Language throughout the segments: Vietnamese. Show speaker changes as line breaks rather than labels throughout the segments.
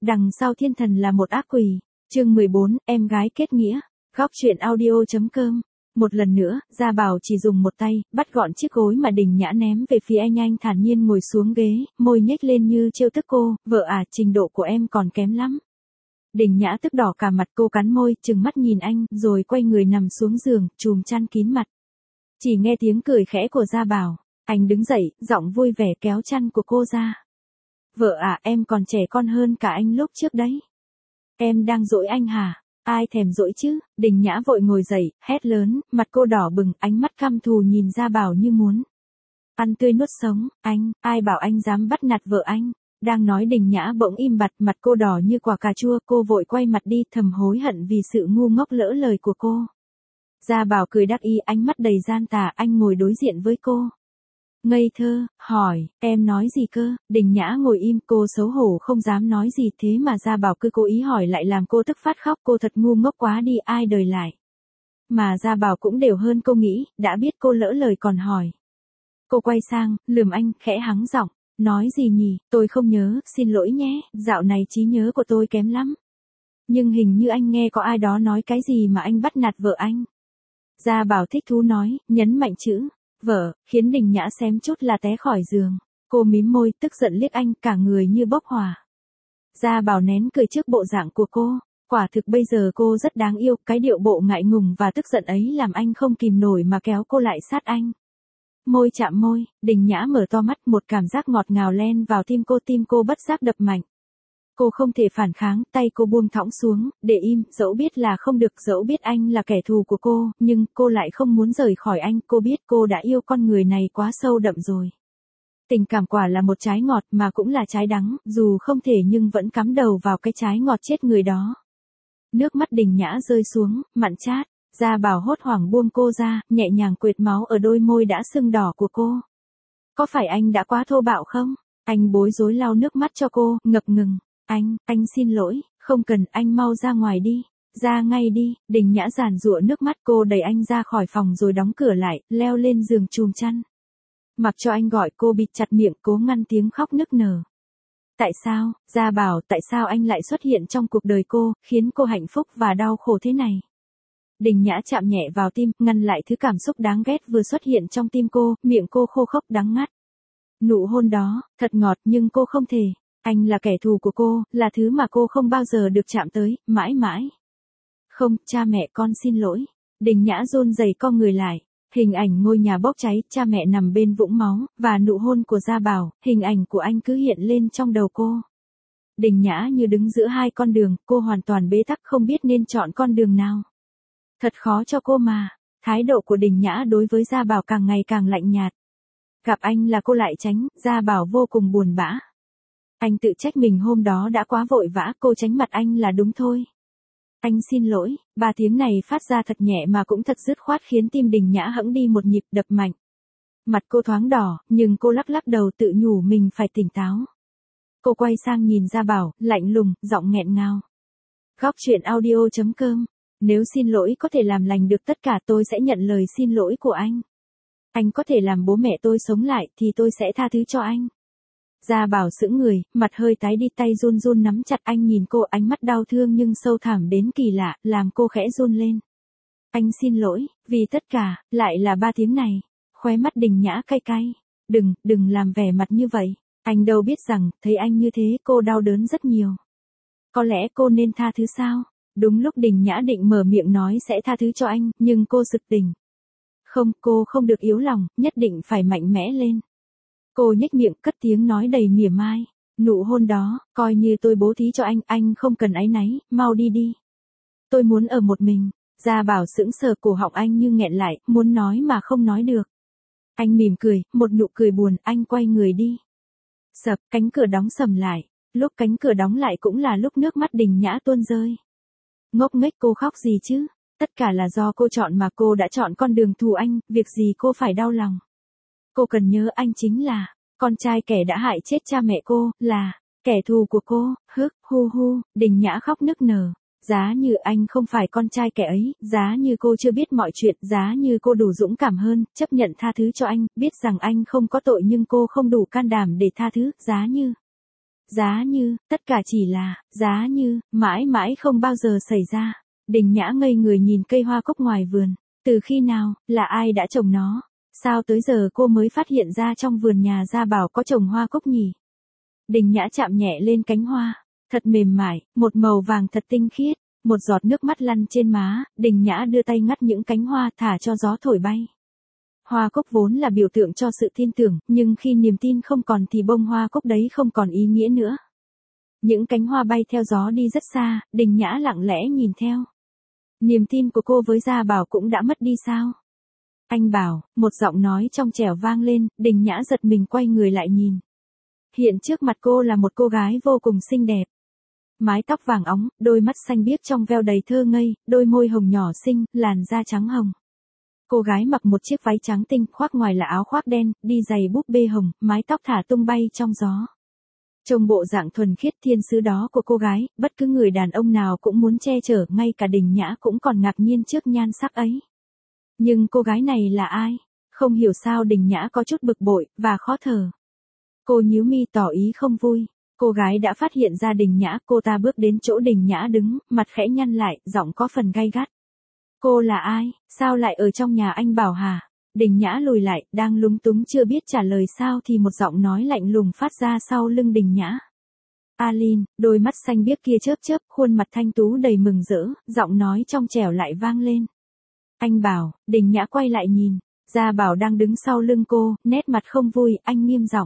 Đằng sau thiên thần là một ác quỷ. Chương 14, em gái kết nghĩa. Góc truyện audio.com. Một lần nữa, Gia Bảo chỉ dùng một tay, bắt gọn chiếc gối mà Đình Nhã ném về phía anh thản nhiên ngồi xuống ghế, môi nhếch lên như trêu tức cô, vợ à, trình độ của em còn kém lắm. Đình Nhã tức đỏ cả mặt, cô cắn môi, trừng mắt nhìn anh, rồi quay người nằm xuống giường, chùm chăn kín mặt. Chỉ nghe tiếng cười khẽ của Gia Bảo, anh đứng dậy, giọng vui vẻ kéo chăn của cô ra. Vợ à, em còn trẻ con hơn cả anh lúc trước đấy. Em đang dỗi anh hả? Ai thèm dỗi chứ? Đình Nhã vội ngồi dậy, hét lớn, mặt cô đỏ bừng, ánh mắt căm thù nhìn Gia Bảo như muốn ăn tươi nuốt sống. Anh, ai bảo anh dám bắt nạt vợ anh? Đang nói Đình Nhã bỗng im bặt, mặt cô đỏ như quả cà chua, cô vội quay mặt đi, thầm hối hận vì sự ngu ngốc lỡ lời của cô. Gia Bảo cười đắc ý, ánh mắt đầy gian tà, anh ngồi đối diện với cô. Ngây thơ, hỏi, em nói gì cơ? Đình Nhã ngồi im, cô xấu hổ không dám nói gì, thế mà Gia Bảo cứ cố ý hỏi lại làm cô tức phát khóc, cô thật ngu ngốc quá đi, ai đời lại. Mà Gia Bảo cũng đều hơn cô nghĩ, đã biết cô lỡ lời còn hỏi. Cô quay sang, lườm anh, khẽ hắng giọng, nói gì nhỉ, tôi không nhớ, xin lỗi nhé, dạo này trí nhớ của tôi kém lắm. Nhưng hình như anh nghe có ai đó nói cái gì mà anh bắt nạt vợ anh. Gia Bảo thích thú nói, nhấn mạnh chữ vợ, khiến Đình Nhã xém chút là té khỏi giường. Cô mím môi, tức giận liếc anh, cả người như bốc hỏa. Gia Bảo nén cười trước bộ dạng của cô. Quả thực bây giờ cô rất đáng yêu, cái điệu bộ ngại ngùng và tức giận ấy làm anh không kìm nổi mà kéo cô lại sát anh. Môi chạm môi, Đình Nhã mở to mắt, một cảm giác ngọt ngào len vào tim cô bất giác đập mạnh. Cô không thể phản kháng, tay cô buông thõng xuống, để im, dẫu biết là không được, dẫu biết anh là kẻ thù của cô, nhưng cô lại không muốn rời khỏi anh, cô biết cô đã yêu con người này quá sâu đậm rồi. Tình cảm quả là một trái ngọt mà cũng là trái đắng, dù không thể nhưng vẫn cắm đầu vào cái trái ngọt chết người đó. Nước mắt Đình Nhã rơi xuống, mặn chát, Gia Bảo hốt hoảng buông cô ra, nhẹ nhàng quệt máu ở đôi môi đã sưng đỏ của cô. Có phải anh đã quá thô bạo không? Anh bối rối lau nước mắt cho cô, ngập ngừng. Anh xin lỗi, không cần, anh mau ra ngoài đi, ra ngay đi. Đình Nhã giàn giụa nước mắt, cô đẩy anh ra khỏi phòng rồi đóng cửa lại, leo lên giường chùm chăn. Mặc cho anh gọi cô, bịt chặt miệng, cố ngăn tiếng khóc nức nở. Tại sao, Gia Bảo, tại sao anh lại xuất hiện trong cuộc đời cô, khiến cô hạnh phúc và đau khổ thế này? Đình Nhã chạm nhẹ vào tim, ngăn lại thứ cảm xúc đáng ghét vừa xuất hiện trong tim cô, miệng cô khô khốc đắng ngắt. Nụ hôn đó, thật ngọt nhưng cô không thể. Anh là kẻ thù của cô, là thứ mà cô không bao giờ được chạm tới, mãi mãi. Không, cha mẹ con xin lỗi. Đình Nhã run rẩy co người lại. Hình ảnh ngôi nhà bốc cháy, cha mẹ nằm bên vũng máu, và nụ hôn của Gia Bảo, hình ảnh của anh cứ hiện lên trong đầu cô. Đình Nhã như đứng giữa hai con đường, cô hoàn toàn bế tắc không biết nên chọn con đường nào. Thật khó cho cô mà. Thái độ của Đình Nhã đối với Gia Bảo càng ngày càng lạnh nhạt. Gặp anh là cô lại tránh, Gia Bảo vô cùng buồn bã. Anh tự trách mình hôm đó đã quá vội vã, cô tránh mặt anh là đúng thôi. Anh xin lỗi, ba tiếng này phát ra thật nhẹ mà cũng thật dứt khoát khiến tim Đình Nhã hẫng đi một nhịp, đập mạnh. Mặt cô thoáng đỏ, nhưng cô lắc lắc đầu tự nhủ mình phải tỉnh táo. Cô quay sang nhìn Gia Bảo, lạnh lùng, giọng nghẹn ngào. Góc truyện audio.com. Nếu xin lỗi có thể làm lành được tất cả, tôi sẽ nhận lời xin lỗi của anh. Anh có thể làm bố mẹ tôi sống lại thì tôi sẽ tha thứ cho anh. Gia Bảo sững người, mặt hơi tái đi, tay run run nắm chặt. Anh nhìn cô, ánh mắt đau thương nhưng sâu thẳm đến kỳ lạ, làm cô khẽ run lên. Anh xin lỗi, vì tất cả, lại là ba tiếng này. Khóe mắt Đình Nhã cay cay. Đừng làm vẻ mặt như vậy. Anh đâu biết rằng, thấy anh như thế cô đau đớn rất nhiều. Có lẽ cô nên tha thứ sao? Đúng lúc Đình Nhã định mở miệng nói sẽ tha thứ cho anh, nhưng cô sực tỉnh. Không, cô không được yếu lòng, nhất định phải mạnh mẽ lên. Cô nhếch miệng, cất tiếng nói đầy mỉa mai. Nụ hôn đó, coi như tôi bố thí cho anh không cần áy náy, mau đi đi. Tôi muốn ở một mình. Gia Bảo sững sờ, cổ họng anh như nghẹn lại, muốn nói mà không nói được. Anh mỉm cười, một nụ cười buồn, anh quay người đi. Sập, cánh cửa đóng sầm lại. Lúc cánh cửa đóng lại cũng là lúc nước mắt Đình Nhã tuôn rơi. Ngốc nghếch, cô khóc gì chứ? Tất cả là do cô chọn mà, cô đã chọn con đường thù anh, việc gì cô phải đau lòng. Cô cần nhớ anh chính là con trai kẻ đã hại chết cha mẹ cô, là kẻ thù của cô. Hu. Đình Nhã khóc nức nở. Giá như anh không phải con trai kẻ ấy, giá như cô chưa biết mọi chuyện, giá như cô đủ dũng cảm hơn, chấp nhận tha thứ cho anh, biết rằng anh không có tội nhưng cô không đủ can đảm để tha thứ, giá như Giá như, tất cả chỉ là, giá như, mãi mãi không bao giờ xảy ra. Đình Nhã ngây người nhìn cây hoa cúc ngoài vườn. Từ khi nào, là ai đã trồng nó? Sao tới giờ cô mới phát hiện ra trong vườn nhà Gia Bảo có trồng hoa cúc nhỉ? Đình Nhã chạm nhẹ lên cánh hoa. Thật mềm mại, một màu vàng thật tinh khiết. Một giọt nước mắt lăn trên má, Đình Nhã đưa tay ngắt những cánh hoa thả cho gió thổi bay. Hoa cúc vốn là biểu tượng cho sự tin tưởng, nhưng khi niềm tin không còn thì bông hoa cúc đấy không còn ý nghĩa nữa. Những cánh hoa bay theo gió đi rất xa, Đình Nhã lặng lẽ nhìn theo. Niềm tin của cô với Gia Bảo cũng đã mất đi sao? Anh Bảo, một giọng nói trong trẻo vang lên, Đình Nhã giật mình quay người lại nhìn. Hiện trước mặt cô là một cô gái vô cùng xinh đẹp. Mái tóc vàng óng, đôi mắt xanh biếc trong veo đầy thơ ngây, đôi môi hồng nhỏ xinh, làn da trắng hồng. Cô gái mặc một chiếc váy trắng tinh, khoác ngoài là áo khoác đen, đi giày búp bê hồng, mái tóc thả tung bay trong gió. Trông bộ dạng thuần khiết thiên sứ đó của cô gái, bất cứ người đàn ông nào cũng muốn che chở, ngay cả Đình Nhã cũng còn ngạc nhiên trước nhan sắc ấy. Nhưng cô gái này là ai? Không hiểu sao Đình Nhã có chút bực bội, và khó thở. Cô nhíu mi tỏ ý không vui. Cô gái đã phát hiện ra Đình Nhã, cô ta bước đến chỗ Đình Nhã đứng, mặt khẽ nhăn lại, giọng có phần gay gắt. Cô là ai? Sao lại ở trong nhà anh Bảo hả? Đình Nhã lùi lại, đang lúng túng chưa biết trả lời sao thì một giọng nói lạnh lùng phát ra sau lưng Đình Nhã. Alin, đôi mắt xanh biếc kia chớp chớp, khuôn mặt thanh tú đầy mừng rỡ, giọng nói trong trẻo lại vang lên. Anh Bảo, Đình Nhã quay lại nhìn, Gia Bảo đang đứng sau lưng cô, nét mặt không vui, anh nghiêm giọng.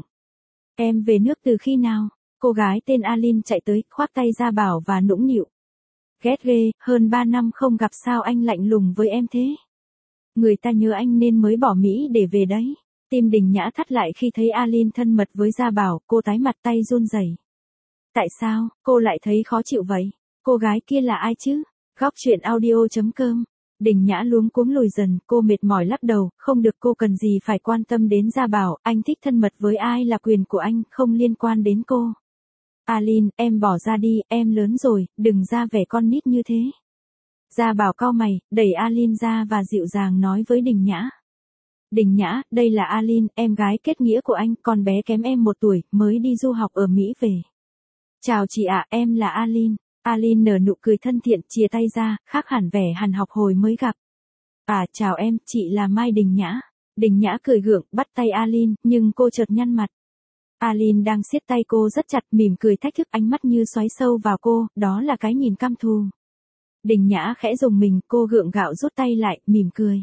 Em về nước từ khi nào? Cô gái tên Alin chạy tới, khoác tay Gia Bảo và nũng nịu. Ghét ghê, hơn 3 năm không gặp sao anh lạnh lùng với em thế? Người ta nhớ anh nên mới bỏ Mỹ để về đấy. Tim Đình Nhã thắt lại khi thấy Alin thân mật với Gia Bảo, cô tái mặt tay run rẩy. Tại sao, cô lại thấy khó chịu vậy? Cô gái kia là ai chứ? Góc truyện audio.com. Đình Nhã luống cuống lùi dần, cô mệt mỏi lắc đầu, không được, cô cần gì phải quan tâm đến Gia Bảo, anh thích thân mật với ai là quyền của anh, không liên quan đến cô. Alin, em bỏ ra đi, em lớn rồi, đừng ra vẻ con nít như thế. Gia Bảo cau mày, đẩy Alin ra và dịu dàng nói với Đình Nhã. Đình Nhã, đây là Alin, em gái kết nghĩa của anh, con bé kém em 1 tuổi, mới đi du học ở Mỹ về. Chào chị ạ, em là Alin. Alin nở nụ cười thân thiện, chia tay ra, khác hẳn vẻ hằn học hồi mới gặp. À, chào em, chị là Mai Đình Nhã. Đình Nhã cười gượng, bắt tay Alin, nhưng cô chợt nhăn mặt. Alin đang siết tay cô rất chặt, mỉm cười thách thức, ánh mắt như xoáy sâu vào cô, đó là cái nhìn căm thù. Đình Nhã khẽ rùng mình, cô gượng gạo rút tay lại, mỉm cười.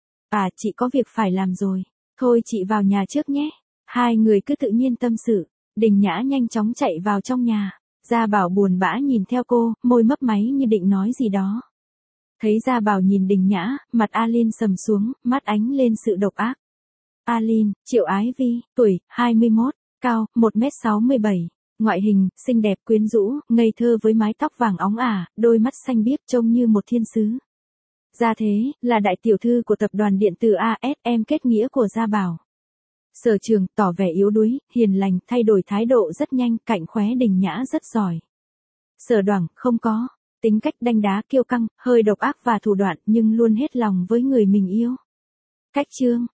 À, chị có việc phải làm rồi. Thôi chị vào nhà trước nhé. Hai người cứ tự nhiên tâm sự. Đình Nhã nhanh chóng chạy vào trong nhà. Gia Bảo buồn bã nhìn theo cô, môi mấp máy như định nói gì đó. Thấy Gia Bảo nhìn Đình Nhã, mặt Alin sầm xuống, mắt ánh lên sự độc ác. Alin, Triệu Ái Vi, tuổi, 21, cao, 1m67. Ngoại hình, xinh đẹp quyến rũ, ngây thơ với mái tóc vàng óng ả, đôi mắt xanh biếc trông như một thiên sứ. Gia Thế, là đại tiểu thư của tập đoàn điện tử ASM kết nghĩa của Gia Bảo. Sở Trường, tỏ vẻ yếu đuối, hiền lành, thay đổi thái độ rất nhanh, cạnh khóe Đình Nhã rất giỏi. Sở Đoảng, không có. Tính cách đanh đá kiêu căng, hơi độc ác và thủ đoạn nhưng luôn hết lòng với người mình yêu. Cách Trương,